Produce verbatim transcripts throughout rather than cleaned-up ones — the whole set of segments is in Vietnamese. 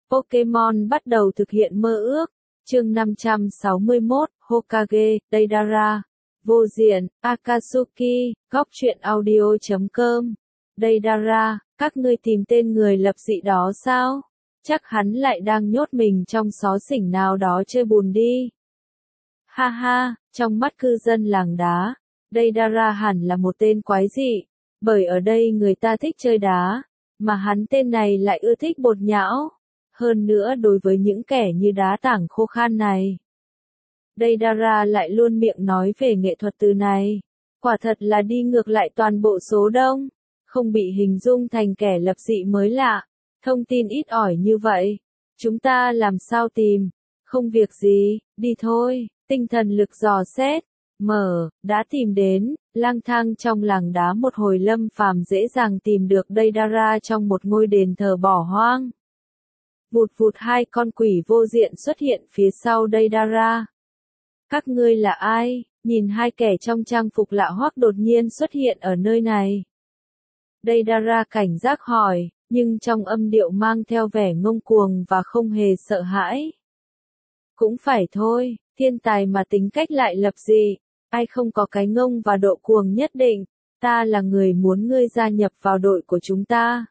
Pokemon bắt đầu thực hiện mơ ước. Chương năm trăm sáu mươi mốt, Hokage, Deidara. Vô diện, Akatsuki, góc truyện audio chấm com. Deidara, các ngươi tìm tên người lập dị đó sao? Chắc hắn lại đang nhốt mình trong xó xỉnh nào đó chơi bùn đi. Ha ha, trong mắt cư dân làng đá, Deidara hẳn là một tên quái dị, bởi ở đây người ta thích chơi đá, mà hắn tên này lại ưa thích bột nhão. Hơn nữa đối với những kẻ như đá tảng khô khan này, Deidara lại luôn miệng nói về nghệ thuật từ này. Quả thật là đi ngược lại toàn bộ số đông, không bị hình dung thành kẻ lập dị mới lạ. Thông tin ít ỏi như vậy, chúng ta làm sao tìm? Không việc gì, đi thôi. Tinh thần lực dò xét, mở, đã tìm đến, lang thang trong làng đá một hồi Lâm Phàm dễ dàng tìm được Deidara trong một ngôi đền thờ bỏ hoang. Vụt vụt hai con quỷ vô diện xuất hiện phía sau Deidara. Các ngươi là ai? Nhìn hai kẻ trong trang phục lạ hoắc đột nhiên xuất hiện ở nơi này. Deidara cảnh giác hỏi, nhưng trong âm điệu mang theo vẻ ngông cuồng và không hề sợ hãi. Cũng phải thôi, thiên tài mà tính cách lại lập dị, ai không có cái ngông và độ cuồng nhất định. Ta là người muốn ngươi gia nhập vào đội của chúng ta.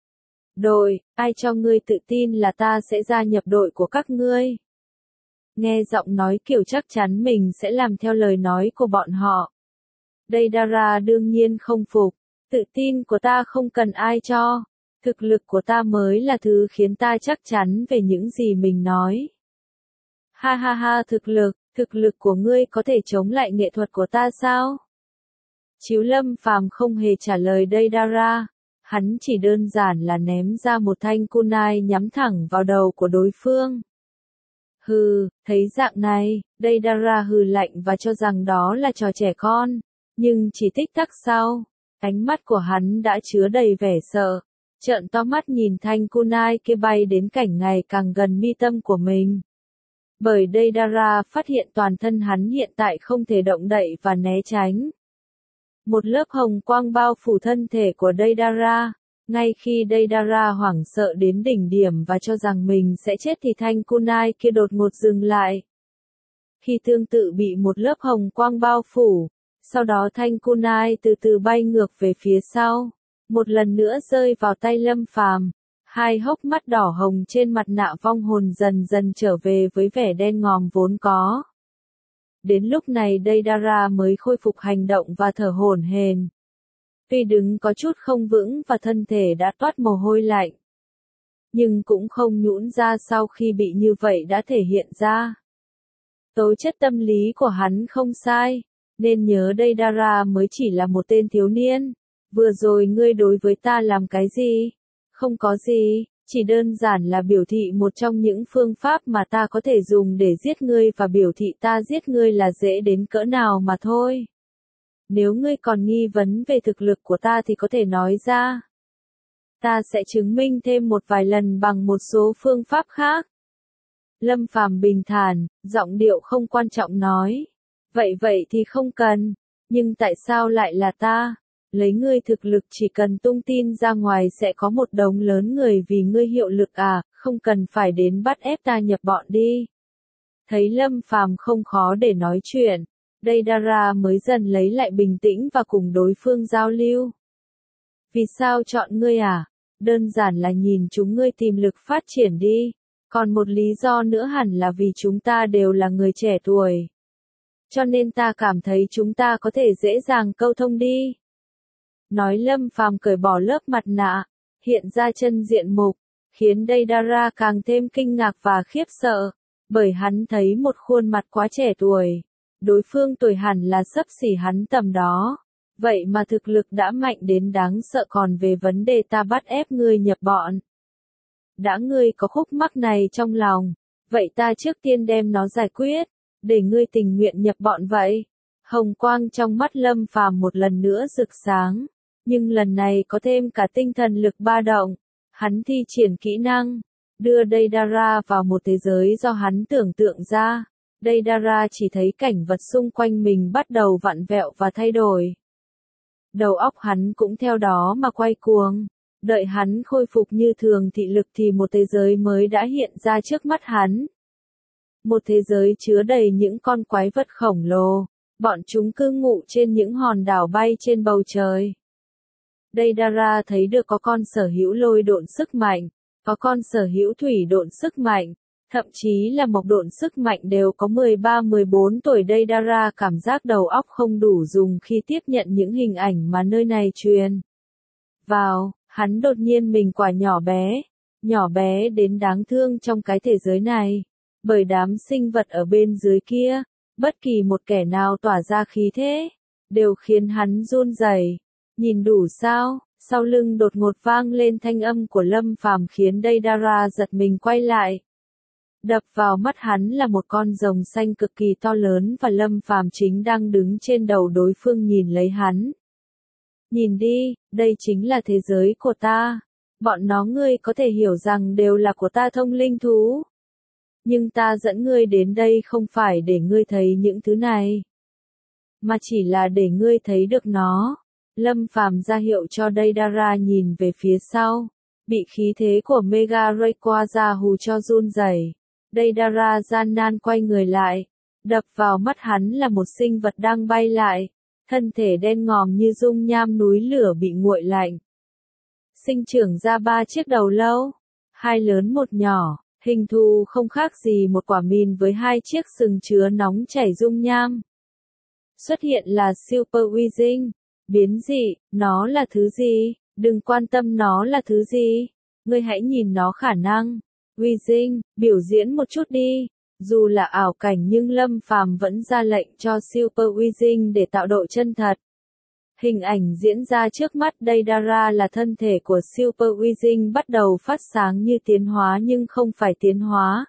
Đội, ai cho ngươi tự tin là ta sẽ gia nhập đội của các ngươi? Nghe giọng nói kiểu chắc chắn mình sẽ làm theo lời nói của bọn họ. Deidara đương nhiên không phục, tự tin của ta không cần ai cho, thực lực của ta mới là thứ khiến ta chắc chắn về những gì mình nói. Ha ha ha, thực lực, thực lực của ngươi có thể chống lại nghệ thuật của ta sao? Chiếu Lâm Phàm không hề trả lời Deidara, hắn chỉ đơn giản là ném ra một thanh kunai nhắm thẳng vào đầu của đối phương. Hừ, thấy dạng này, Deidara hừ lạnh và cho rằng đó là trò trẻ con, nhưng chỉ tích tắc sau, ánh mắt của hắn đã chứa đầy vẻ sợ, trợn to mắt nhìn thanh kunai kia bay đến cảnh ngày càng gần mi tâm của mình. Bởi Deidara phát hiện toàn thân hắn hiện tại không thể động đậy và né tránh. Một lớp hồng quang bao phủ thân thể của Deidara. Ngay khi Deidara hoảng sợ đến đỉnh điểm và cho rằng mình sẽ chết thì thanh kunai kia đột ngột dừng lại. Khi tương tự bị một lớp hồng quang bao phủ, sau đó thanh kunai từ từ bay ngược về phía sau, một lần nữa rơi vào tay Lâm Phàm. Hai hốc mắt đỏ hồng trên mặt nạ vong hồn dần dần trở về với vẻ đen ngòm vốn có. Đến lúc này Deidara mới khôi phục hành động và thở hổn hển. Tuy đứng có chút không vững và thân thể đã toát mồ hôi lạnh, nhưng cũng không nhũn ra sau khi bị như vậy đã thể hiện ra. Tố chất tâm lý của hắn không sai, nên nhớ Deidara mới chỉ là một tên thiếu niên. Vừa rồi ngươi đối với ta làm cái gì? Không có gì, chỉ đơn giản là biểu thị một trong những phương pháp mà ta có thể dùng để giết ngươi và biểu thị ta giết ngươi là dễ đến cỡ nào mà thôi. Nếu ngươi còn nghi vấn về thực lực của ta thì có thể nói ra. Ta sẽ chứng minh thêm một vài lần bằng một số phương pháp khác. Lâm Phàm bình thản, giọng điệu không quan trọng nói. Vậy vậy thì không cần, nhưng tại sao lại là ta? Lấy ngươi thực lực chỉ cần tung tin ra ngoài sẽ có một đống lớn người vì ngươi hiệu lực à, không cần phải đến bắt ép ta nhập bọn đi. Thấy Lâm Phàm không khó để nói chuyện, Deidara mới dần lấy lại bình tĩnh và cùng đối phương giao lưu. Vì sao chọn ngươi à? Đơn giản là nhìn chúng ngươi tiềm lực phát triển đi. Còn một lý do nữa hẳn là vì chúng ta đều là người trẻ tuổi. Cho nên ta cảm thấy chúng ta có thể dễ dàng câu thông đi. Nói Lâm Phàm cởi bỏ lớp mặt nạ, hiện ra chân diện mục, khiến Deidara càng thêm kinh ngạc và khiếp sợ, bởi hắn thấy một khuôn mặt quá trẻ tuổi. Đối phương tuổi hẳn là xấp xỉ hắn tầm đó, vậy mà thực lực đã mạnh đến đáng sợ, còn về vấn đề ta bắt ép ngươi nhập bọn. Đã ngươi có khúc mắc này trong lòng, vậy ta trước tiên đem nó giải quyết, để ngươi tình nguyện nhập bọn vậy. Hồng quang trong mắt Lâm Phàm một lần nữa rực sáng, nhưng lần này có thêm cả tinh thần lực ba động. Hắn thi triển kỹ năng, đưa Deidara vào một thế giới do hắn tưởng tượng ra. Deidara chỉ thấy cảnh vật xung quanh mình bắt đầu vặn vẹo và thay đổi. Đầu óc hắn cũng theo đó mà quay cuồng. Đợi hắn khôi phục như thường thị lực thì một thế giới mới đã hiện ra trước mắt hắn. Một thế giới chứa đầy những con quái vật khổng lồ, bọn chúng cư ngụ trên những hòn đảo bay trên bầu trời. Deidara thấy được có con sở hữu lôi độn sức mạnh, có con sở hữu thủy độn sức mạnh, thậm chí là mộc độn sức mạnh đều có mười ba mười bốn tuổi. Deidara cảm giác đầu óc không đủ dùng khi tiếp nhận những hình ảnh mà nơi này truyền vào, hắn đột nhiên mình quả nhỏ bé, nhỏ bé đến đáng thương trong cái thế giới này, bởi đám sinh vật ở bên dưới kia, bất kỳ một kẻ nào tỏa ra khí thế, đều khiến hắn run rẩy. Nhìn đủ sao? Sau lưng đột ngột vang lên thanh âm của Lâm Phàm khiến Deidara giật mình quay lại. Đập vào mắt hắn là một con rồng xanh cực kỳ to lớn và Lâm Phàm chính đang đứng trên đầu đối phương nhìn lấy hắn. Nhìn đi, đây chính là thế giới của ta. Bọn nó ngươi có thể hiểu rằng đều là của ta thông linh thú. Nhưng ta dẫn ngươi đến đây không phải để ngươi thấy những thứ này, mà chỉ là để ngươi thấy được nó. Lâm Phàm ra hiệu cho Deidara nhìn về phía sau, bị khí thế của Mega Rayquaza hù cho run rẩy. Deidara gian nan quay người lại, đập vào mắt hắn là một sinh vật đang bay lại, thân thể đen ngòm như dung nham núi lửa bị nguội lạnh. Sinh trưởng ra ba chiếc đầu lâu, hai lớn một nhỏ, hình thù không khác gì một quả mìn với hai chiếc sừng chứa nóng chảy dung nham. Xuất hiện là Super Weezing. Biến dị, nó là thứ gì? Đừng quan tâm nó là thứ gì. Ngươi hãy nhìn nó khả năng. Weezing, biểu diễn một chút đi. Dù là ảo cảnh nhưng Lâm Phàm vẫn ra lệnh cho Super Weezing để tạo độ chân thật. Hình ảnh diễn ra trước mắt Deidara là thân thể của Super Weezing bắt đầu phát sáng như tiến hóa nhưng không phải tiến hóa.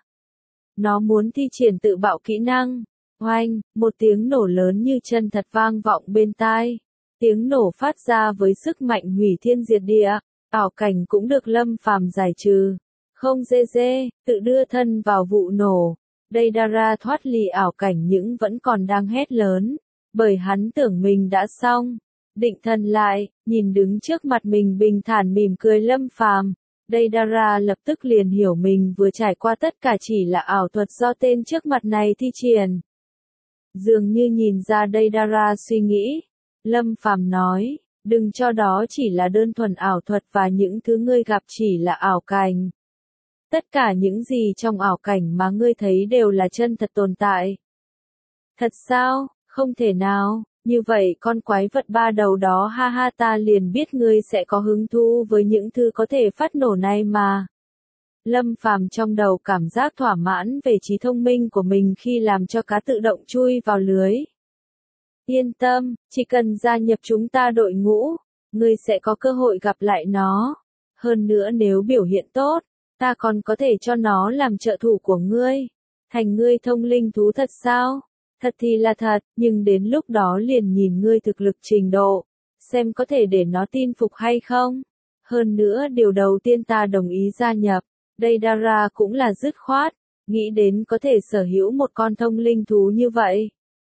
Nó muốn thi triển tự bạo kỹ năng. Oanh, một tiếng nổ lớn như chân thật vang vọng bên tai. Tiếng nổ phát ra với sức mạnh hủy thiên diệt địa, ảo cảnh cũng được Lâm Phàm giải trừ. Không dê dê, tự đưa thân vào vụ nổ. Deidara thoát ly ảo cảnh nhưng vẫn còn đang hét lớn, bởi hắn tưởng mình đã xong. Định thần lại, nhìn đứng trước mặt mình bình thản mỉm cười Lâm Phàm, Deidara lập tức liền hiểu mình vừa trải qua tất cả chỉ là ảo thuật do tên trước mặt này thi triển. Dường như nhìn ra Deidara suy nghĩ. Lâm Phàm nói, đừng cho đó chỉ là đơn thuần ảo thuật và những thứ ngươi gặp chỉ là ảo cảnh. Tất cả những gì trong ảo cảnh mà ngươi thấy đều là chân thật tồn tại. Thật sao? Không thể nào, như vậy con quái vật ba đầu đó ha ha ta liền biết ngươi sẽ có hứng thú với những thứ có thể phát nổ này mà. Lâm Phàm trong đầu cảm giác thỏa mãn về trí thông minh của mình khi làm cho cá tự động chui vào lưới. Yên tâm, chỉ cần gia nhập chúng ta đội ngũ, ngươi sẽ có cơ hội gặp lại nó. Hơn nữa nếu biểu hiện tốt, ta còn có thể cho nó làm trợ thủ của ngươi. Thành ngươi thông linh thú thật sao? Thật thì là thật, nhưng đến lúc đó liền nhìn ngươi thực lực trình độ, xem có thể để nó tin phục hay không. Hơn nữa điều đầu tiên ta đồng ý gia nhập, Deidara cũng là dứt khoát, nghĩ đến có thể sở hữu một con thông linh thú như vậy.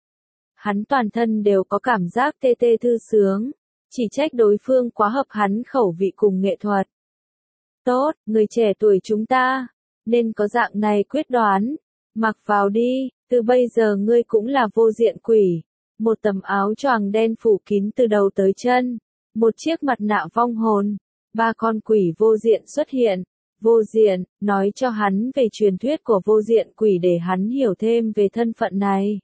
Hắn toàn thân đều có cảm giác tê tê thư sướng, chỉ trách đối phương quá hợp hắn khẩu vị cùng nghệ thuật. Tốt, người trẻ tuổi chúng ta, nên có dạng này quyết đoán, mặc vào đi, từ bây giờ ngươi cũng là vô diện quỷ, một tấm áo choàng đen phủ kín từ đầu tới chân, một chiếc mặt nạ vong hồn, ba con quỷ vô diện xuất hiện. Vô diện, nói cho hắn về truyền thuyết của vô diện quỷ để hắn hiểu thêm về thân phận này.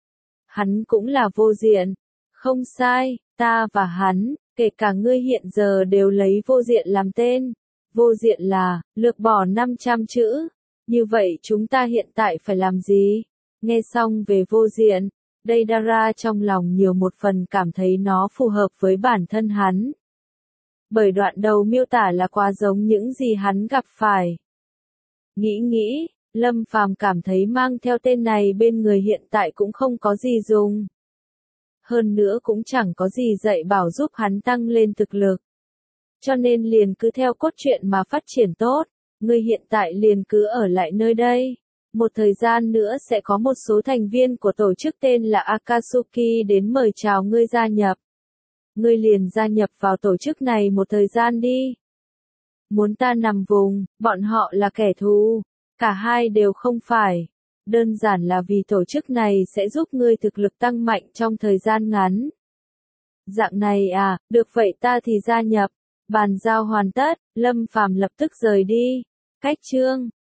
Hắn cũng là vô diện. Không sai, ta và hắn, kể cả ngươi hiện giờ đều lấy vô diện làm tên. Vô diện là, lược bỏ năm trăm chữ. Như vậy chúng ta hiện tại phải làm gì? Nghe xong về vô diện, Deidara trong lòng nhiều một phần cảm thấy nó phù hợp với bản thân hắn. Bởi đoạn đầu miêu tả là quá giống những gì hắn gặp phải. Nghĩ nghĩ, Lâm Phàm cảm thấy mang theo tên này bên người hiện tại cũng không có gì dùng. Hơn nữa cũng chẳng có gì dạy bảo giúp hắn tăng lên thực lực. Cho nên liền cứ theo cốt truyện mà phát triển tốt, ngươi hiện tại liền cứ ở lại nơi đây. Một thời gian nữa sẽ có một số thành viên của tổ chức tên là Akatsuki đến mời chào ngươi gia nhập. Ngươi liền gia nhập vào tổ chức này một thời gian đi. Muốn ta nằm vùng, bọn họ là kẻ thù. Cả hai đều không phải. Đơn giản là vì tổ chức này sẽ giúp ngươi thực lực tăng mạnh trong thời gian ngắn. Dạng này à, được vậy ta thì gia nhập. Bàn giao hoàn tất, Lâm Phàm lập tức rời đi. Cách chương